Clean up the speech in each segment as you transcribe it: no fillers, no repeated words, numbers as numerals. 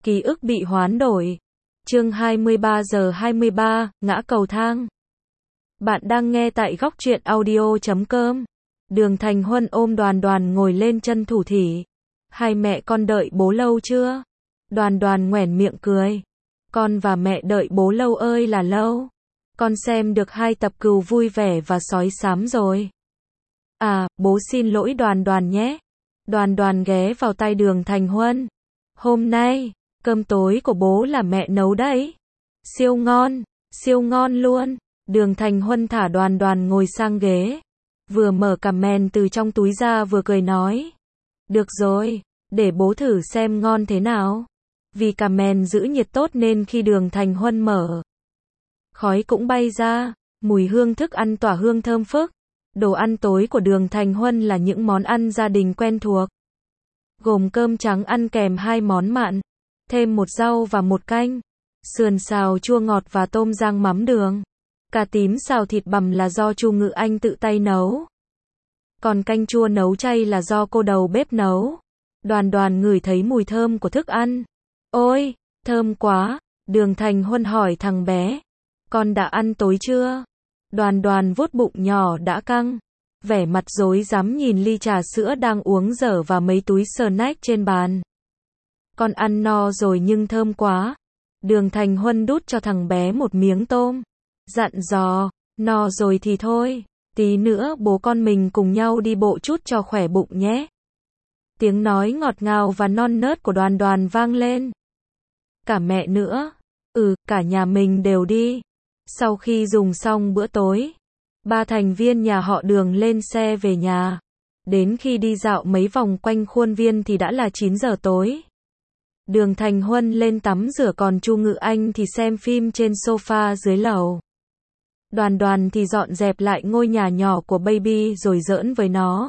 Ký ức bị hoán đổi. Chương 23 giờ 23, ngã cầu thang. Bạn đang nghe tại góc truyện audio.com. Đường Thành Huân ôm Đoàn Đoàn ngồi lên chân thủ thỉ. Hai mẹ con đợi bố lâu chưa? Đoàn Đoàn nhoẻn miệng cười. Con và mẹ đợi bố lâu ơi là lâu. Con xem được 2 tập Cừu Vui Vẻ và Sói Xám rồi. À, bố xin lỗi Đoàn Đoàn nhé. Đoàn Đoàn ghé vào tay Đường Thành Huân. Hôm nay, cơm tối của bố là mẹ nấu đấy. Siêu ngon luôn. Đường Thành Huân thả Đoàn Đoàn ngồi sang ghế. Vừa mở comment từ trong túi ra vừa cười nói. Được rồi, để bố thử xem ngon thế nào. Vì comment giữ nhiệt tốt nên khi Đường Thành Huân mở, khói cũng bay ra, mùi hương thức ăn tỏa hương thơm phức. Đồ ăn tối của Đường Thành Huân là những món ăn gia đình quen thuộc. Gồm cơm trắng ăn kèm 2 món mặn, thêm 1 rau và 1 canh, sườn xào chua ngọt và tôm rang mắm đường. Cà tím xào thịt bằm là do Chu Ngự Anh tự tay nấu. Còn canh chua nấu chay là do cô đầu bếp nấu. Đoàn Đoàn ngửi thấy mùi thơm của thức ăn. Ôi, thơm quá. Đường Thành Huân hỏi thằng bé. Con đã ăn tối chưa? Đoàn Đoàn vuốt bụng nhỏ đã căng. Vẻ mặt rối rắm nhìn ly trà sữa đang uống dở và mấy túi snack trên bàn. Con ăn no rồi nhưng thơm quá. Đường Thành Huân đút cho thằng bé một miếng tôm. Dặn dò, no rồi thì thôi. Tí nữa bố con mình cùng nhau đi bộ chút cho khỏe bụng nhé. Tiếng nói ngọt ngào và non nớt của Đoàn Đoàn vang lên. Cả mẹ nữa. Cả nhà mình đều đi. Sau khi dùng xong bữa tối, 3 thành viên nhà họ Đường lên xe về nhà. Đến khi đi dạo mấy vòng quanh khuôn viên thì đã là 9 giờ tối. Đường Thành Huân lên tắm rửa còn Chu Ngự Anh thì xem phim trên sofa dưới lầu. Đoàn Đoàn thì dọn dẹp lại ngôi nhà nhỏ của baby rồi giỡn với nó.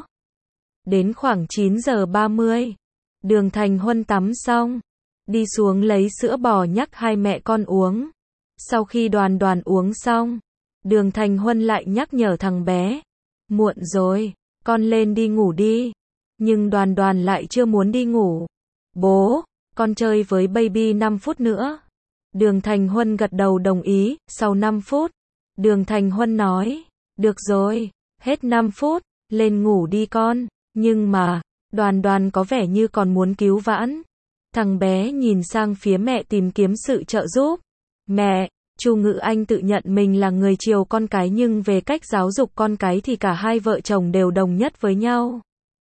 Đến khoảng 9 giờ 30, Đường Thành Huân tắm xong, đi xuống lấy sữa bò nhắc hai mẹ con uống. Sau khi Đoàn Đoàn uống xong, Đường Thành Huân lại nhắc nhở thằng bé. Muộn rồi, con lên đi ngủ đi. Nhưng Đoàn Đoàn lại chưa muốn đi ngủ. Bố, con chơi với baby 5 phút nữa. Đường Thành Huân gật đầu đồng ý. Sau 5 phút, Đường Thành Huân nói. Được rồi, hết 5 phút, lên ngủ đi con. Nhưng mà, Đoàn Đoàn có vẻ như còn muốn cứu vãn. Thằng bé nhìn sang phía mẹ tìm kiếm sự trợ giúp. Mẹ, Chu Ngự Anh tự nhận mình là người chiều con cái nhưng về cách giáo dục con cái thì cả hai vợ chồng đều đồng nhất với nhau.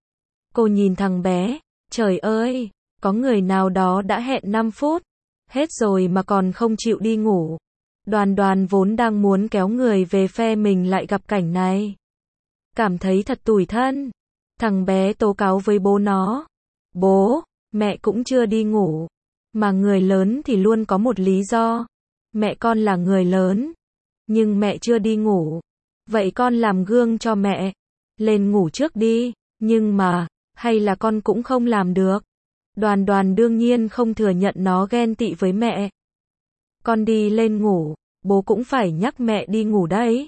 Cô nhìn thằng bé, trời ơi, có người nào đó đã hẹn 5 phút, hết rồi mà còn không chịu đi ngủ. Đoàn Đoàn vốn đang muốn kéo người về phe mình lại gặp cảnh này. Cảm thấy thật tủi thân. Thằng bé tố cáo với bố nó. Bố, mẹ cũng chưa đi ngủ. Mà người lớn thì luôn có một lý do. Mẹ con là người lớn. Nhưng mẹ chưa đi ngủ. Vậy con làm gương cho mẹ. Lên ngủ trước đi. Nhưng mà, hay là con cũng không làm được. Đoàn Đoàn đương nhiên không thừa nhận nó ghen tị với mẹ. Con đi lên ngủ. Bố cũng phải nhắc mẹ đi ngủ đấy.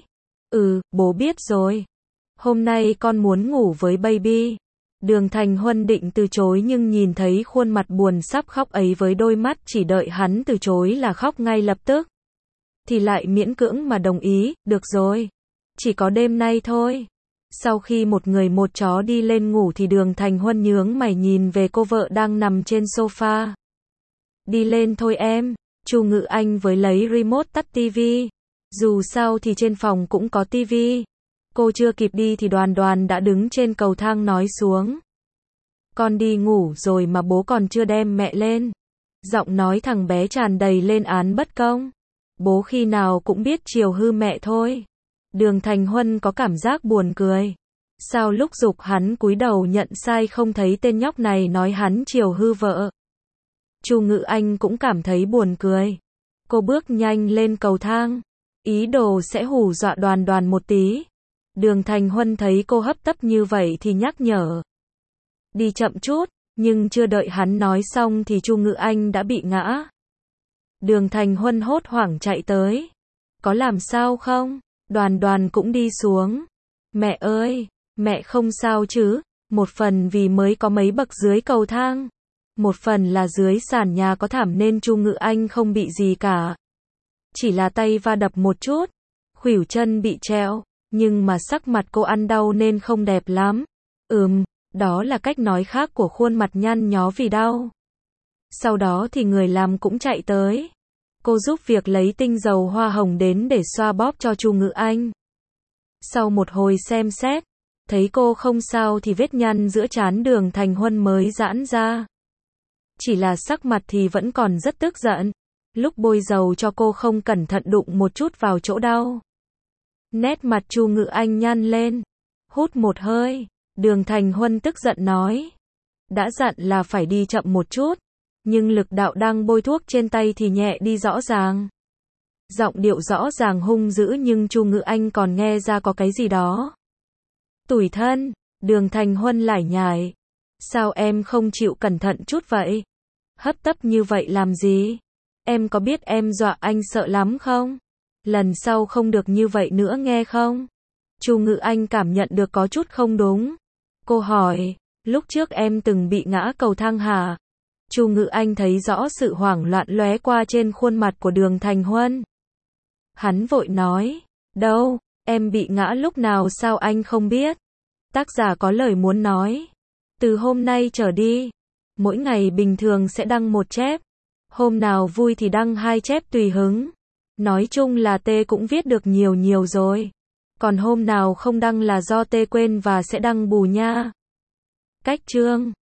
Bố biết rồi. Hôm nay con muốn ngủ với baby. Đường Thành Huân định từ chối nhưng nhìn thấy khuôn mặt buồn sắp khóc ấy với đôi mắt chỉ đợi hắn từ chối là khóc ngay lập tức. Thì lại miễn cưỡng mà đồng ý, được rồi. Chỉ có đêm nay thôi. Sau khi một người một chó đi lên ngủ thì Đường Thành Huân nhướng mày nhìn về cô vợ đang nằm trên sofa. Đi lên thôi em. Chu Ngự Anh với lấy remote tắt tivi. Dù sao thì trên phòng cũng có tivi. Cô chưa kịp đi thì Đoàn Đoàn đã đứng trên cầu thang nói xuống. Con đi ngủ rồi mà bố còn chưa đem mẹ lên. Giọng nói thằng bé tràn đầy lên án bất công. Bố khi nào cũng biết chiều hư mẹ thôi. Đường Thành Huân có cảm giác buồn cười. Sao lúc giục hắn cúi đầu nhận sai không thấy tên nhóc này nói hắn chiều hư vợ. Chu Ngự Anh cũng cảm thấy buồn cười. Cô bước nhanh lên cầu thang. Ý đồ sẽ hù dọa Đoàn Đoàn một tí. Đường Thành Huân thấy cô hấp tấp như vậy thì nhắc nhở. Đi chậm chút, nhưng chưa đợi hắn nói xong thì Chu Ngự Anh đã bị ngã. Đường Thành Huân hốt hoảng chạy tới. Có làm sao không? Đoàn Đoàn cũng đi xuống. Mẹ ơi, mẹ không sao chứ? Một phần vì mới có mấy bậc dưới cầu thang. Một phần là dưới sàn nhà có thảm nên Chu Ngự Anh không bị gì cả. Chỉ là tay va đập một chút, khuỷu chân bị trẹo, nhưng mà sắc mặt cô ăn đau nên không đẹp lắm. Đó là cách nói khác của khuôn mặt nhăn nhó vì đau. Sau đó thì người làm cũng chạy tới. Cô giúp việc lấy tinh dầu hoa hồng đến để xoa bóp cho Chu Ngự Anh. Sau một hồi xem xét, thấy cô không sao thì vết nhăn giữa trán Đường Thành Huân mới giãn ra. Chỉ là sắc mặt thì vẫn còn rất tức giận. Lúc bôi dầu cho cô không cẩn thận đụng một chút vào chỗ đau. Nét mặt Chu Ngự Anh nhăn lên. Hút một hơi, Đường Thành Huân tức giận nói. Đã dặn là phải đi chậm một chút, nhưng lực đạo đang bôi thuốc trên tay thì nhẹ đi rõ ràng. Giọng điệu rõ ràng hung dữ nhưng Chu Ngự Anh còn nghe ra có cái gì đó. Tủi thân, Đường Thành Huân lải nhải. Sao em không chịu cẩn thận chút vậy? Hấp tấp như vậy làm gì? Em có biết em dọa anh sợ lắm không? Lần sau không được như vậy nữa nghe không? Chu Ngự Anh cảm nhận được có chút không đúng. Cô hỏi, lúc trước em từng bị ngã cầu thang hả? Chu Ngự Anh thấy rõ sự hoảng loạn lóe qua trên khuôn mặt của Đường Thành Huân. Hắn vội nói, đâu, em bị ngã lúc nào sao anh không biết? Tác giả có lời muốn nói. Từ hôm nay trở đi, mỗi ngày bình thường sẽ đăng một chép. Hôm nào vui thì đăng 2 chép tùy hứng. Nói chung là T cũng viết được nhiều rồi. Còn hôm nào không đăng là do T quên và sẽ đăng bù nha. Cách chương